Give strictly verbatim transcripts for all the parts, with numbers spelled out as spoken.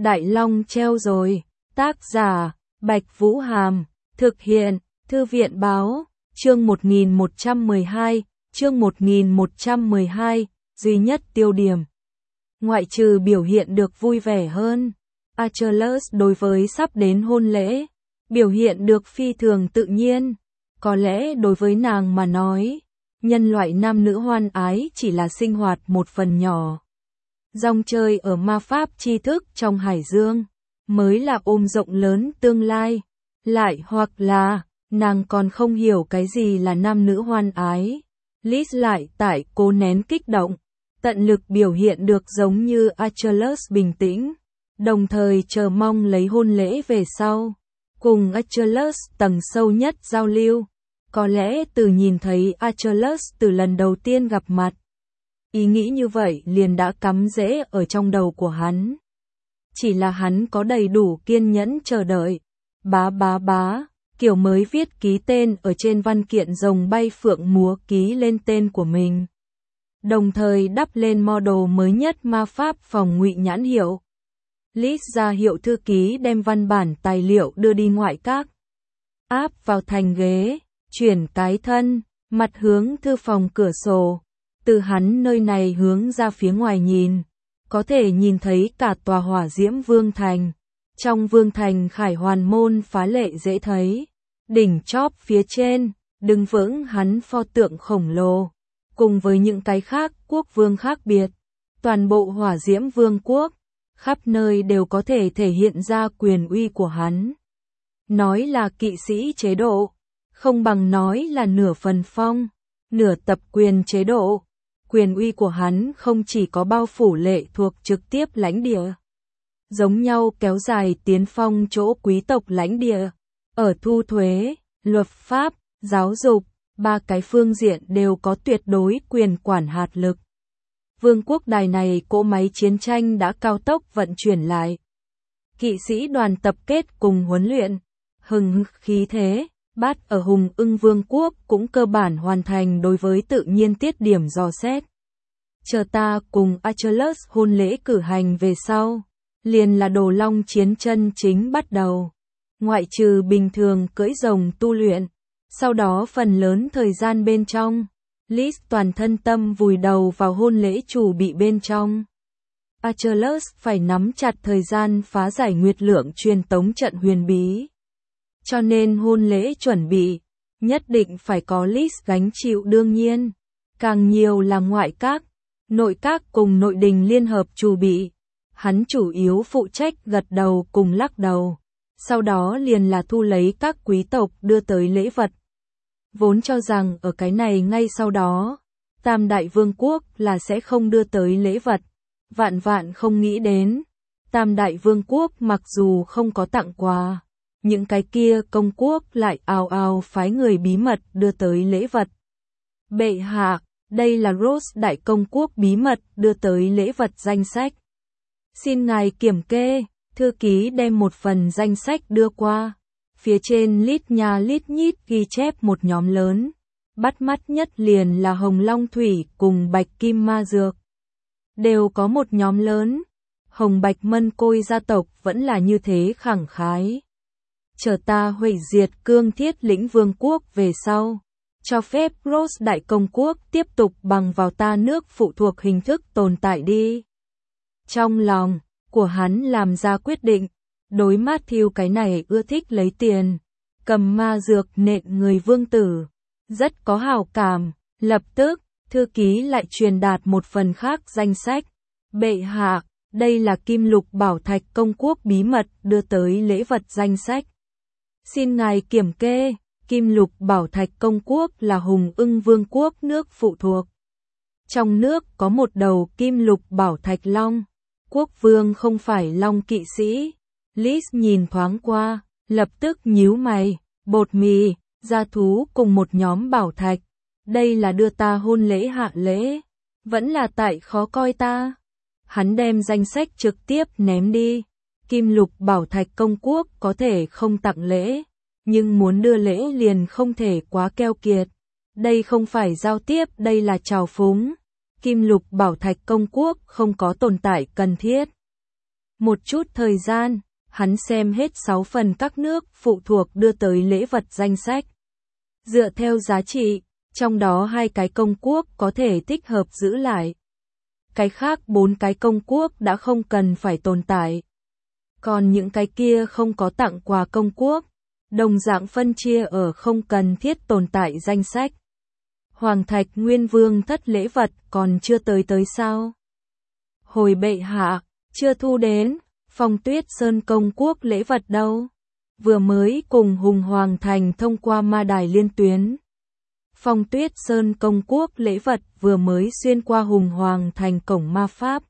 Đại Long treo rồi. Tác giả, Bạch Vũ Hàm. Thực hiện, Thư viện Báo. Chương một nghìn một trăm mười hai, chương một nghìn một trăm mười hai, duy nhất tiêu điểm. Ngoại trừ biểu hiện được vui vẻ hơn, Achilles đối với sắp đến hôn lễ, biểu hiện được phi thường tự nhiên. Có lẽ đối với nàng mà nói, nhân loại nam nữ hoan ái chỉ là sinh hoạt một phần nhỏ. Rong chơi ở ma pháp tri thức trong hải dương, mới là ôm rộng lớn tương lai. Lại hoặc là, nàng còn không hiểu cái gì là nam nữ hoan ái. Liz lại tại cố nén kích động, tận lực biểu hiện được giống như Achilles bình tĩnh, đồng thời chờ mong lấy hôn lễ về sau. Cùng Achilles tầng sâu nhất giao lưu, có lẽ từ nhìn thấy Achilles từ lần đầu tiên gặp mặt. Ý nghĩ như vậy liền đã cắm rễ ở trong đầu của hắn. Chỉ là hắn có đầy đủ kiên nhẫn chờ đợi. Bá bá bá, kiểu mới viết ký tên ở trên văn kiện rồng bay phượng múa ký lên tên của mình. Đồng thời đắp lên model mới nhất ma pháp phòng ngụy nhãn hiệu. Liz ra hiệu thư ký đem văn bản tài liệu đưa đi ngoại các. Áp vào thành ghế, chuyển cái thân, mặt hướng thư phòng cửa sổ. Từ hắn nơi này hướng ra phía ngoài nhìn, có thể nhìn thấy cả tòa hỏa diễm vương thành. Trong vương thành khải hoàn môn phá lệ dễ thấy. Đỉnh chóp phía trên, đứng vững hắn pho tượng khổng lồ. Cùng với những cái khác quốc vương khác biệt. Toàn bộ hỏa diễm vương quốc, khắp nơi đều có thể thể hiện ra quyền uy của hắn. Nói là kỵ sĩ chế độ, không bằng nói là nửa phần phong, nửa tập quyền chế độ. Quyền uy của hắn không chỉ có bao phủ lệ thuộc trực tiếp lãnh địa, giống nhau kéo dài tiến phong chỗ quý tộc lãnh địa, ở thu thuế, luật pháp, giáo dục, ba cái phương diện đều có tuyệt đối quyền quản hạt lực. Vương quốc đài này cỗ máy chiến tranh đã cao tốc vận chuyển lại. Kỵ sĩ đoàn tập kết cùng huấn luyện, hừng khí thế, bát ở Hùng Ưng Vương quốc cũng cơ bản hoàn thành đối với tự nhiên tiết điểm dò xét. Chờ ta cùng Achilles hôn lễ cử hành về sau, liền là đồ long chiến chân chính bắt đầu. Ngoại trừ bình thường cưỡi rồng tu luyện, sau đó phần lớn thời gian bên trong, Liz toàn thân tâm vùi đầu vào hôn lễ chủ bị bên trong. Achilles phải nắm chặt thời gian phá giải nguyệt lượng truyền tống trận huyền bí. Cho nên hôn lễ chuẩn bị, nhất định phải có Liz gánh chịu đương nhiên. Càng nhiều là ngoại các, nội các cùng nội đình liên hợp chủ bị. Hắn chủ yếu phụ trách gật đầu cùng lắc đầu. Sau đó liền là thu lấy các quý tộc đưa tới lễ vật. Vốn cho rằng ở cái này ngay sau đó, Tam Đại Vương quốc là sẽ không đưa tới lễ vật. Vạn vạn không nghĩ đến. Tam Đại Vương quốc mặc dù không có tặng quà, những cái kia công quốc lại ào ào phái người bí mật đưa tới lễ vật. Bệ hạ, đây là Rose Đại Công quốc bí mật đưa tới lễ vật danh sách. Xin ngài kiểm kê. Thư ký đem một phần danh sách đưa qua. Phía trên lít nha lít nhít ghi chép một nhóm lớn. Bắt mắt nhất liền là Hồng Long Thủy cùng Bạch Kim Ma Dược. Đều có một nhóm lớn. Hồng Bạch Mân Côi gia tộc vẫn là như thế khẳng khái. Chờ ta hủy diệt cương thiết lĩnh vương quốc về sau. Cho phép Rose Đại Công quốc tiếp tục bằng vào ta nước phụ thuộc hình thức tồn tại đi. Trong lòng của hắn làm ra quyết định, đối Matthew cái này ưa thích lấy tiền, cầm ma dược nện người vương tử, rất có hảo cảm. Lập tức, thư ký lại truyền đạt một phần khác danh sách. Bệ hạ, đây là Kim Lục Bảo Thạch Công quốc bí mật đưa tới lễ vật danh sách. Xin ngài kiểm kê. Kim Lục Bảo Thạch Công quốc là Hùng Ưng Vương quốc nước phụ thuộc. Trong nước có một đầu Kim Lục Bảo Thạch Long. Quốc vương không phải long kỵ sĩ. Liz nhìn thoáng qua, lập tức nhíu mày. Bột mì, gia thú cùng một nhóm bảo thạch. Đây là đưa ta hôn lễ hạ lễ. Vẫn là tại khó coi ta. Hắn đem danh sách trực tiếp ném đi. Kim Lục Bảo Thạch Công quốc có thể không tặng lễ, nhưng muốn đưa lễ liền không thể quá keo kiệt. Đây không phải giao tiếp, đây là trào phúng. Kim Lục Bảo Thạch Công quốc không có tồn tại cần thiết. Một chút thời gian, hắn xem hết sáu phần các nước phụ thuộc đưa tới lễ vật danh sách. Dựa theo giá trị, trong đó hai cái công quốc có thể thích hợp giữ lại. Cái khác bốn cái công quốc đã không cần phải tồn tại. Còn những cái kia không có tặng quà công quốc, đồng dạng phân chia ở không cần thiết tồn tại danh sách. Hoàng Thạch Nguyên Vương thất lễ vật còn chưa tới tới sao? Hồi bệ hạ, chưa thu đến, Phong Tuyết Sơn công quốc lễ vật đâu? Vừa mới cùng Hùng Hoàng Thành thông qua ma đài liên tuyến. Phong Tuyết Sơn công quốc lễ vật vừa mới xuyên qua Hùng Hoàng Thành cổng ma pháp.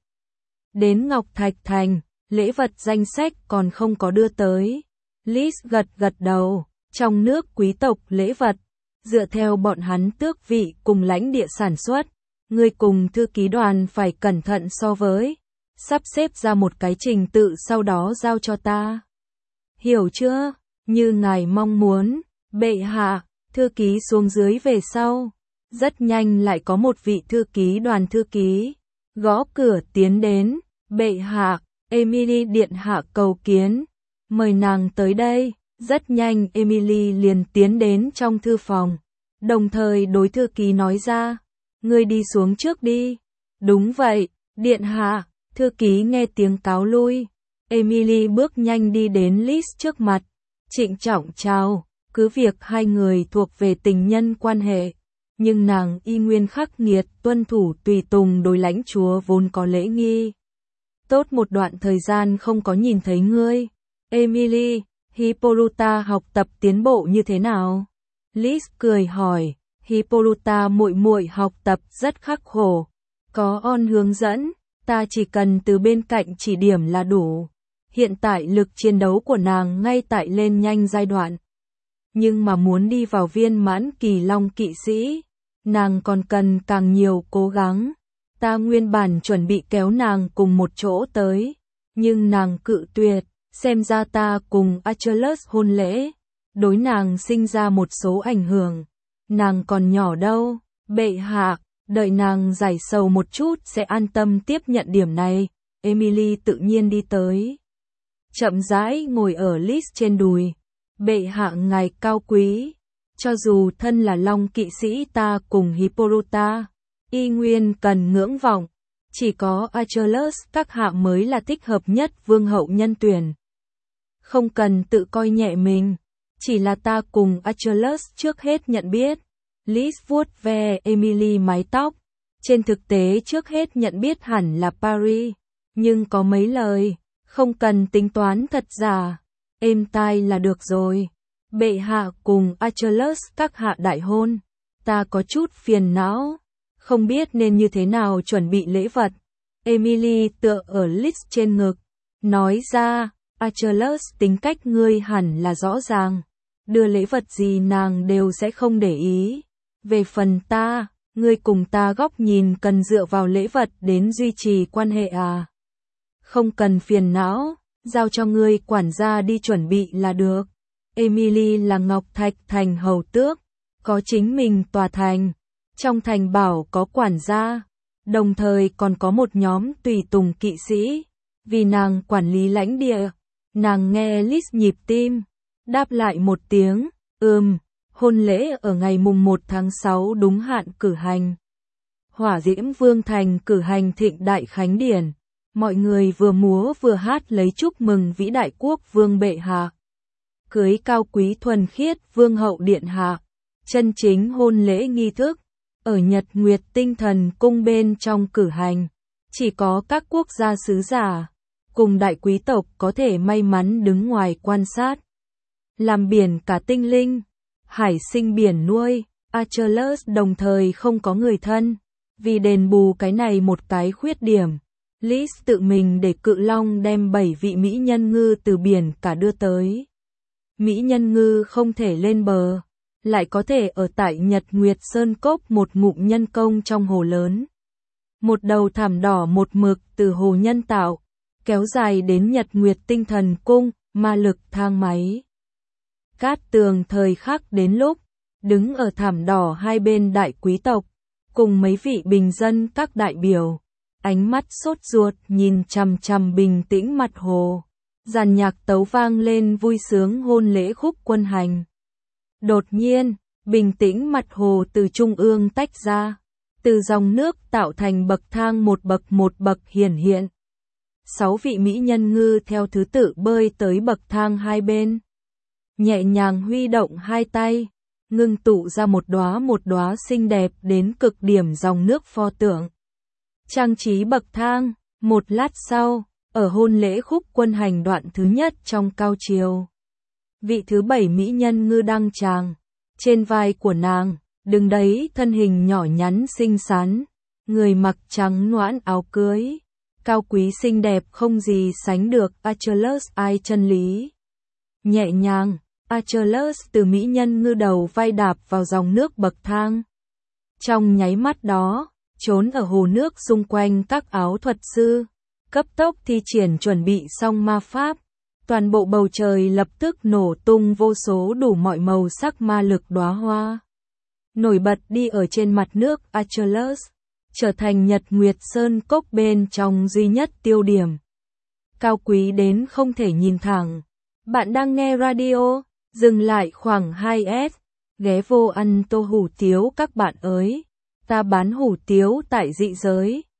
Đến Ngọc Thạch Thành, lễ vật danh sách còn không có đưa tới. Liz gật gật đầu, trong nước quý tộc lễ vật, dựa theo bọn hắn tước vị cùng lãnh địa sản xuất, người cùng thư ký đoàn phải cẩn thận so với, sắp xếp ra một cái trình tự sau đó giao cho ta. Hiểu chưa? Như ngài mong muốn, bệ hạ. Thư ký xuống dưới về sau, rất nhanh lại có một vị thư ký đoàn thư ký, gõ cửa tiến đến, bệ hạ, Emily điện hạ cầu kiến, mời nàng tới đây. Rất nhanh Emily liền tiến đến trong thư phòng, đồng thời đối thư ký nói ra, ngươi đi xuống trước đi. Đúng vậy, điện hạ, thư ký nghe tiếng cáo lui, Emily bước nhanh đi đến Liz trước mặt, trịnh trọng chào. Cứ việc hai người thuộc về tình nhân quan hệ, nhưng nàng y nguyên khắc nghiệt tuân thủ tùy tùng đối lãnh chúa vốn có lễ nghi. Tốt một đoạn thời gian không có nhìn thấy ngươi. Emily, Hippolyta học tập tiến bộ như thế nào? Liz cười hỏi, Hippolyta muội muội học tập rất khắc khổ. Có On hướng dẫn, ta chỉ cần từ bên cạnh chỉ điểm là đủ. Hiện tại lực chiến đấu của nàng ngay tại lên nhanh giai đoạn. Nhưng mà muốn đi vào viên mãn kỳ long kỵ sĩ, nàng còn cần càng nhiều cố gắng. Ta nguyên bản chuẩn bị kéo nàng cùng một chỗ tới, nhưng nàng cự tuyệt, xem ra ta cùng Achilles hôn lễ, đối nàng sinh ra một số ảnh hưởng. Nàng còn nhỏ đâu, bệ hạ, đợi nàng giải sầu một chút sẽ an tâm tiếp nhận điểm này. Emily tự nhiên đi tới, chậm rãi ngồi ở Liz trên đùi. Bệ hạ ngài cao quý, cho dù thân là long kỵ sĩ ta cùng Hippolyta, y nguyên cần ngưỡng vọng, chỉ có Achilles các hạ mới là thích hợp nhất vương hậu nhân tuyển. Không cần tự coi nhẹ mình, chỉ là ta cùng Achilles trước hết nhận biết. Liz vuốt ve Emily mái tóc, trên thực tế trước hết nhận biết hẳn là Paris, nhưng có mấy lời, không cần tính toán thật giả. Êm tai là được rồi. Bệ hạ cùng Achilles các hạ đại hôn. Ta có chút phiền não, không biết nên như thế nào chuẩn bị lễ vật. Emily tựa ở Liz trên ngực, nói ra, Achilles tính cách ngươi hẳn là rõ ràng. Đưa lễ vật gì nàng đều sẽ không để ý. Về phần ta, ngươi cùng ta góc nhìn cần dựa vào lễ vật đến duy trì quan hệ à. Không cần phiền não. Giao cho ngươi quản gia đi chuẩn bị là được. Emily là Ngọc Thạch Thành hầu tước, có chính mình tòa thành. Trong thành bảo có quản gia, đồng thời còn có một nhóm tùy tùng kỵ sĩ. Vì nàng quản lý lãnh địa, nàng nghe Liz nhịp tim, đáp lại một tiếng, ừm, hôn lễ ở ngày mùng một tháng sáu đúng hạn cử hành. Hỏa Diễm Vương Thành cử hành thịnh đại khánh điển. Mọi người vừa múa vừa hát lấy chúc mừng vĩ đại quốc vương bệ hạ. Cưới cao quý thuần khiết vương hậu điện hạ. Chân chính hôn lễ nghi thức, ở Nhật Nguyệt Tinh Thần cung bên trong cử hành. Chỉ có các quốc gia sứ giả, cùng đại quý tộc có thể may mắn đứng ngoài quan sát. Làm biển cả tinh linh, hải sinh biển nuôi, Achilles đồng thời không có người thân. Vì đền bù cái này một cái khuyết điểm, Liz tự mình để Cự Long đem bảy vị mỹ nhân ngư từ biển cả đưa tới. Mỹ nhân ngư không thể lên bờ, lại có thể ở tại Nhật Nguyệt Sơn Cốc một ngụm nhân công trong hồ lớn. Một đầu thảm đỏ một mực từ hồ nhân tạo, kéo dài đến Nhật Nguyệt Tinh Thần cung, ma lực thang máy. Cát Tường thời khắc đến lúc, đứng ở thảm đỏ hai bên đại quý tộc, cùng mấy vị bình dân các đại biểu. ánh mắt sốt ruột nhìn chằm chằm bình tĩnh mặt hồ. Dàn nhạc tấu vang lên vui sướng hôn lễ khúc quân hành. Đột nhiên, bình tĩnh mặt hồ từ trung ương tách ra, từ dòng nước tạo thành bậc thang một bậc một bậc hiển hiện. Sáu vị mỹ nhân ngư theo thứ tự bơi tới bậc thang hai bên, nhẹ nhàng huy động hai tay, ngưng tụ ra một đóa một đóa xinh đẹp đến cực điểm dòng nước pho tượng. Trang trí bậc thang, một lát sau, ở hôn lễ khúc quân hành đoạn thứ nhất trong cao triều. Vị thứ bảy mỹ nhân ngư đăng tràng, trên vai của nàng, đứng đấy thân hình nhỏ nhắn xinh xắn, người mặc trắng noãn áo cưới, cao quý xinh đẹp không gì sánh được Achilles ai chân lý. Nhẹ nhàng, Achilles từ mỹ nhân ngư đầu vai đạp vào dòng nước bậc thang. Trong nháy mắt đó, trốn ở hồ nước xung quanh các áo thuật sư, cấp tốc thi triển chuẩn bị xong ma pháp. Toàn bộ bầu trời lập tức nổ tung vô số đủ mọi màu sắc ma lực đóa hoa. Nổi bật đi ở trên mặt nước Achilles, trở thành Nhật Nguyệt Sơn cốc bên trong duy nhất tiêu điểm. Cao quý đến không thể nhìn thẳng. Bạn đang nghe radio, dừng lại khoảng hai S, ghé vô ăn tô hủ tiếu các bạn ơi. Ta bán hủ tiếu tại dị giới.